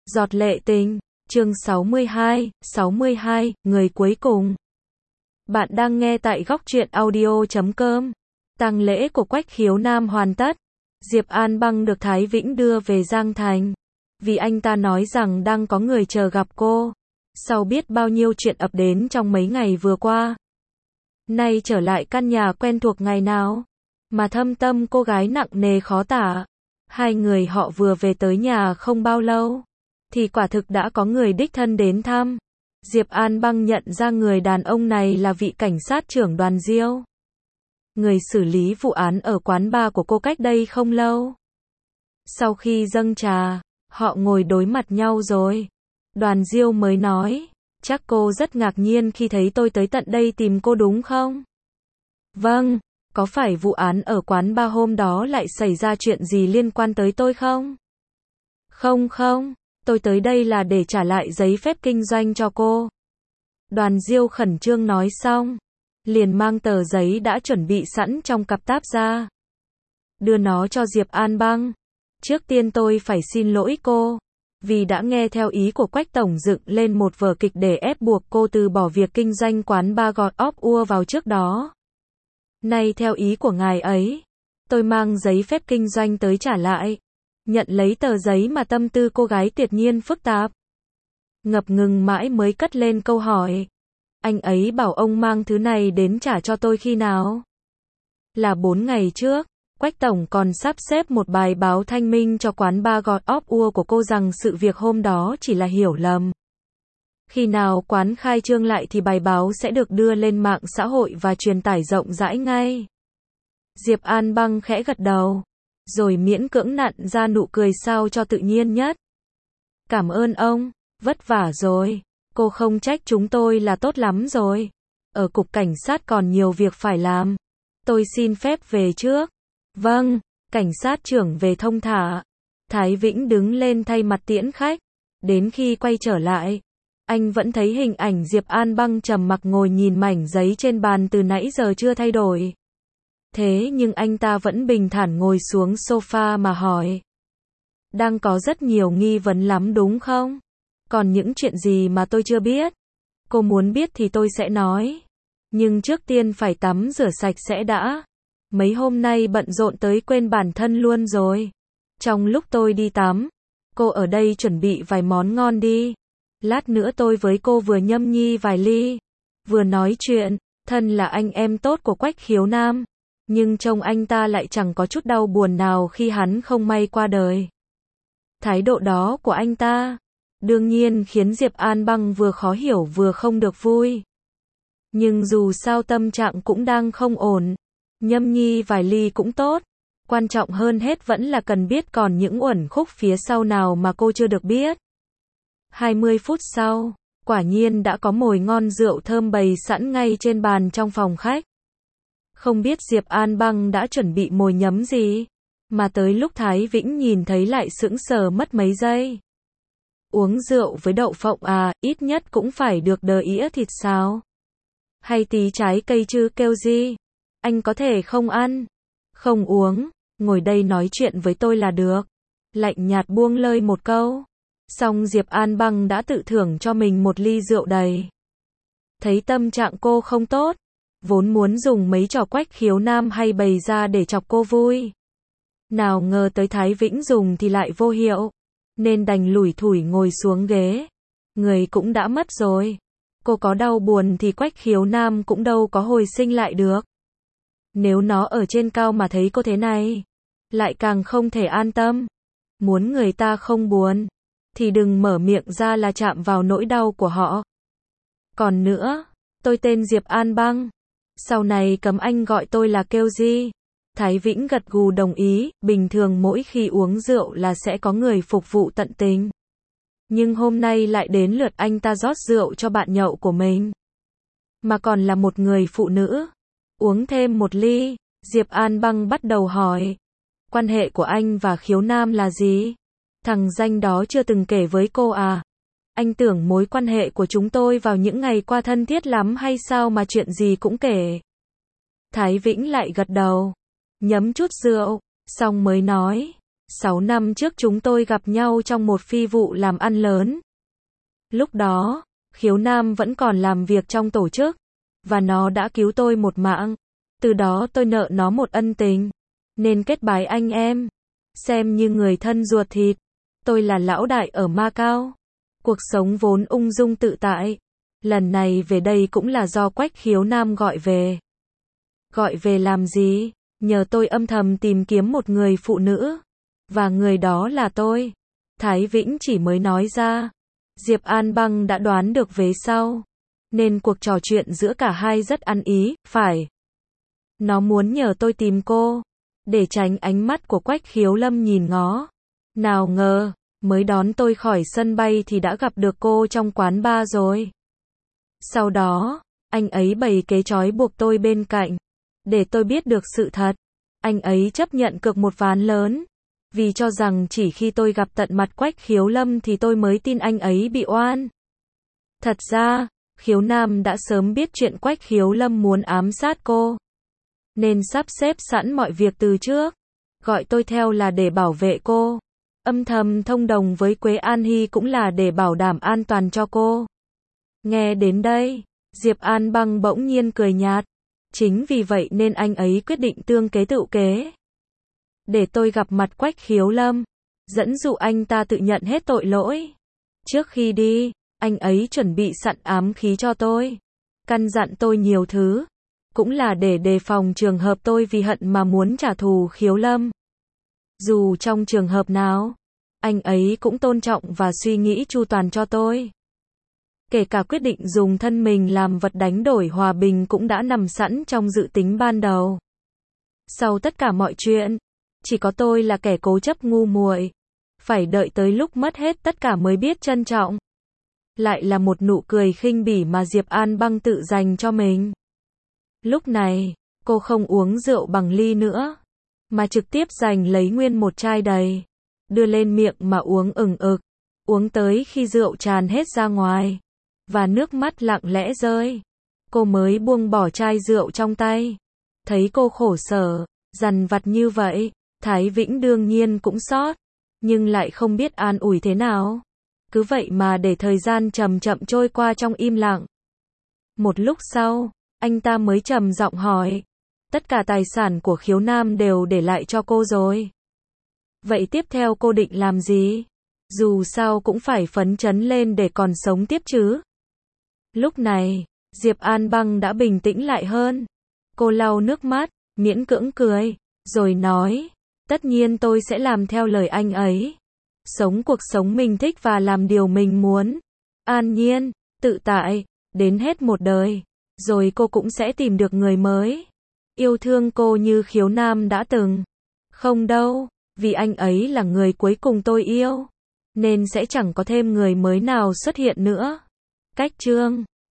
Giọt lệ tình, chương 62, người cuối cùng. Bạn đang nghe tại góc truyện audio.com. Tang lễ của Quách Khiếu Nam hoàn tất. Diệp An Băng được Thái Vĩnh đưa về Giang Thành. Vì anh ta nói rằng đang có người chờ gặp cô. Sau biết bao nhiêu chuyện ập đến trong mấy ngày vừa qua. Nay trở lại căn nhà quen thuộc ngày nào. Mà thâm tâm cô gái nặng nề khó tả. Hai người họ vừa về tới nhà không bao lâu. Thì quả thực đã có người đích thân đến thăm. Diệp An Băng nhận ra người đàn ông này là vị cảnh sát trưởng Đoàn Diêu. Người xử lý vụ án ở quán bar của cô cách đây không lâu. Sau khi dâng trà, họ ngồi đối mặt nhau rồi. Đoàn Diêu mới nói, chắc cô rất ngạc nhiên khi thấy tôi tới tận đây tìm cô đúng không? Vâng, có phải vụ án ở quán bar hôm đó lại xảy ra chuyện gì liên quan tới tôi không? Không. Tôi tới đây là để trả lại giấy phép kinh doanh cho cô. Đoàn Diêu khẩn trương nói xong, liền mang tờ giấy đã chuẩn bị sẵn trong cặp táp ra. Đưa nó cho Diệp An Băng. Trước tiên tôi phải xin lỗi cô, vì đã nghe theo ý của Quách Tổng dựng lên một vở kịch để ép buộc cô từ bỏ việc kinh doanh quán bar God of War vào trước đó. Nay theo ý của ngài ấy, tôi mang giấy phép kinh doanh tới trả lại. Nhận lấy tờ giấy mà tâm tư cô gái tuyệt nhiên phức tạp. Ngập ngừng mãi mới cất lên câu hỏi. Anh ấy bảo ông mang thứ này đến trả cho tôi khi nào? Là 4 ngày trước. Quách Tổng còn sắp xếp một bài báo thanh minh cho quán bar God of War của cô rằng sự việc hôm đó chỉ là hiểu lầm. Khi nào quán khai trương lại thì bài báo sẽ được đưa lên mạng xã hội và truyền tải rộng rãi ngay. Diệp An Băng khẽ gật đầu. Rồi miễn cưỡng nặn ra nụ cười sao cho tự nhiên nhất. Cảm ơn ông, vất vả rồi. Cô không trách chúng tôi là tốt lắm rồi. Ở cục cảnh sát còn nhiều việc phải làm. Tôi xin phép về trước. Vâng, cảnh sát trưởng về thông thả. Thái Vĩnh đứng lên thay mặt tiễn khách. Đến khi quay trở lại, anh vẫn thấy hình ảnh Diệp An Băng trầm mặc ngồi nhìn mảnh giấy trên bàn từ nãy giờ chưa thay đổi. Thế nhưng anh ta vẫn bình thản ngồi xuống sofa mà hỏi. Đang có rất nhiều nghi vấn lắm đúng không? Còn những chuyện gì mà tôi chưa biết? Cô muốn biết thì tôi sẽ nói. Nhưng trước tiên phải tắm rửa sạch sẽ đã. Mấy hôm nay bận rộn tới quên bản thân luôn rồi. Trong lúc tôi đi tắm, cô ở đây chuẩn bị vài món ngon đi. Lát nữa tôi với cô vừa nhâm nhi vài ly, vừa nói chuyện. Thân là anh em tốt của Quách Khiếu Nam. Nhưng trông anh ta lại chẳng có chút đau buồn nào khi hắn không may qua đời. Thái độ đó của anh ta, đương nhiên khiến Diệp An Băng vừa khó hiểu vừa không được vui. Nhưng dù sao tâm trạng cũng đang không ổn. Nhâm nhi vài ly cũng tốt. Quan trọng hơn hết vẫn là cần biết còn những uẩn khúc phía sau nào mà cô chưa được biết. 20 phút sau, quả nhiên đã có mồi ngon rượu thơm bày sẵn ngay trên bàn trong phòng khách. Không biết Diệp An Băng đã chuẩn bị mồi nhắm gì, mà tới lúc Thái Vĩnh nhìn thấy lại sững sờ mất mấy giây. Uống rượu với đậu phộng à, ít nhất cũng phải được đờ ĩa thịt xào. Hay tí trái cây chứ kêu gì. Anh có thể không ăn, không uống, ngồi đây nói chuyện với tôi là được. Lạnh nhạt buông lơi một câu. Xong Diệp An Băng đã tự thưởng cho mình một ly rượu đầy. Thấy tâm trạng cô không tốt. Vốn muốn dùng mấy trò Quách Khiếu Nam hay bày ra để chọc cô vui. Nào ngờ tới Thái Vĩnh dùng thì lại vô hiệu. Nên đành lủi thủi ngồi xuống ghế. Người cũng đã mất rồi. Cô có đau buồn thì Quách Khiếu Nam cũng đâu có hồi sinh lại được. Nếu nó ở trên cao mà thấy cô thế này, lại càng không thể an tâm. Muốn người ta không buồn, thì đừng mở miệng ra là chạm vào nỗi đau của họ. Còn nữa, tôi tên Diệp An Băng. Sau này cấm anh gọi tôi là kêu gì. Thái Vĩnh gật gù đồng ý. Bình thường mỗi khi uống rượu là sẽ có người phục vụ tận tình. Nhưng hôm nay lại đến lượt anh ta rót rượu cho bạn nhậu của mình. Mà còn là một người phụ nữ. Uống thêm một ly, Diệp An Băng bắt đầu hỏi. Quan hệ của anh và Khiếu Nam là gì? Thằng danh đó chưa từng kể với cô à? Anh tưởng mối quan hệ của chúng tôi vào những ngày qua thân thiết lắm hay sao mà chuyện gì cũng kể. Thái Vĩnh lại gật đầu, nhấm chút rượu, xong mới nói, 6 năm trước chúng tôi gặp nhau trong một phi vụ làm ăn lớn. Lúc đó, Khiếu Nam vẫn còn làm việc trong tổ chức, và nó đã cứu tôi một mạng. Từ đó tôi nợ nó một ân tình, nên kết bái anh em, xem như người thân ruột thịt. Tôi là lão đại ở Macau. Cuộc sống vốn ung dung tự tại. Lần này về đây cũng là do Quách Khiếu Nam gọi về. Gọi về làm gì? Nhờ tôi âm thầm tìm kiếm một người phụ nữ. Và người đó là tôi. Thái Vĩnh chỉ mới nói ra. Diệp An Băng đã đoán được vế sau. Nên cuộc trò chuyện giữa cả hai rất ăn ý, phải. Nó muốn nhờ tôi tìm cô, để tránh ánh mắt của Quách Khiếu Lâm nhìn ngó. Nào ngờ, mới đón tôi khỏi sân bay thì đã gặp được cô trong quán bar rồi. Sau đó, anh ấy bày kế trói buộc tôi bên cạnh, để tôi biết được sự thật. Anh ấy chấp nhận cược một ván lớn, vì cho rằng chỉ khi tôi gặp tận mặt Quách Khiếu Lâm thì tôi mới tin anh ấy bị oan. Thật ra, Khiếu Nam đã sớm biết chuyện Quách Khiếu Lâm muốn ám sát cô, nên sắp xếp sẵn mọi việc từ trước. Gọi tôi theo là để bảo vệ cô. Âm thầm thông đồng với Quế An Hy cũng là để bảo đảm an toàn cho cô. Nghe đến đây, Diệp An Băng bỗng nhiên cười nhạt. Chính vì vậy nên anh ấy quyết định tương kế tự kế. Để tôi gặp mặt Quách Khiếu Lâm, dẫn dụ anh ta tự nhận hết tội lỗi. Trước khi đi, anh ấy chuẩn bị sẵn ám khí cho tôi. Căn dặn tôi nhiều thứ. Cũng là để đề phòng trường hợp tôi vì hận mà muốn trả thù Khiếu Lâm. Dù trong trường hợp nào, anh ấy cũng tôn trọng và suy nghĩ chu toàn cho tôi. Kể cả quyết định dùng thân mình làm vật đánh đổi hòa bình cũng đã nằm sẵn trong dự tính ban đầu. Sau tất cả mọi chuyện, chỉ có tôi là kẻ cố chấp ngu muội, phải đợi tới lúc mất hết tất cả mới biết trân trọng. Lại là một nụ cười khinh bỉ mà Diệp An Băng tự dành cho mình. Lúc này, cô không uống rượu bằng ly nữa, mà trực tiếp giành lấy nguyên một chai đầy, đưa lên miệng mà uống ừng ực, uống tới khi rượu tràn hết ra ngoài, và nước mắt lặng lẽ rơi. Cô mới buông bỏ chai rượu trong tay. Thấy cô khổ sở, dằn vặt như vậy, Thái Vĩnh đương nhiên cũng xót, nhưng lại không biết an ủi thế nào. Cứ vậy mà để thời gian chậm chậm trôi qua trong im lặng. Một lúc sau, anh ta mới trầm giọng hỏi. Tất cả tài sản của Khiếu Nam đều để lại cho cô rồi. Vậy tiếp theo cô định làm gì? Dù sao cũng phải phấn chấn lên để còn sống tiếp chứ. Lúc này, Diệp An Băng đã bình tĩnh lại hơn. Cô lau nước mắt, miễn cưỡng cười, rồi nói, tất nhiên tôi sẽ làm theo lời anh ấy. Sống cuộc sống mình thích và làm điều mình muốn. An nhiên, tự tại, đến hết một đời. Rồi cô cũng sẽ tìm được người mới. Yêu thương cô như Khiếu Nam đã từng. Không đâu, vì anh ấy là người cuối cùng tôi yêu. Nên sẽ chẳng có thêm người mới nào xuất hiện nữa. Cách chương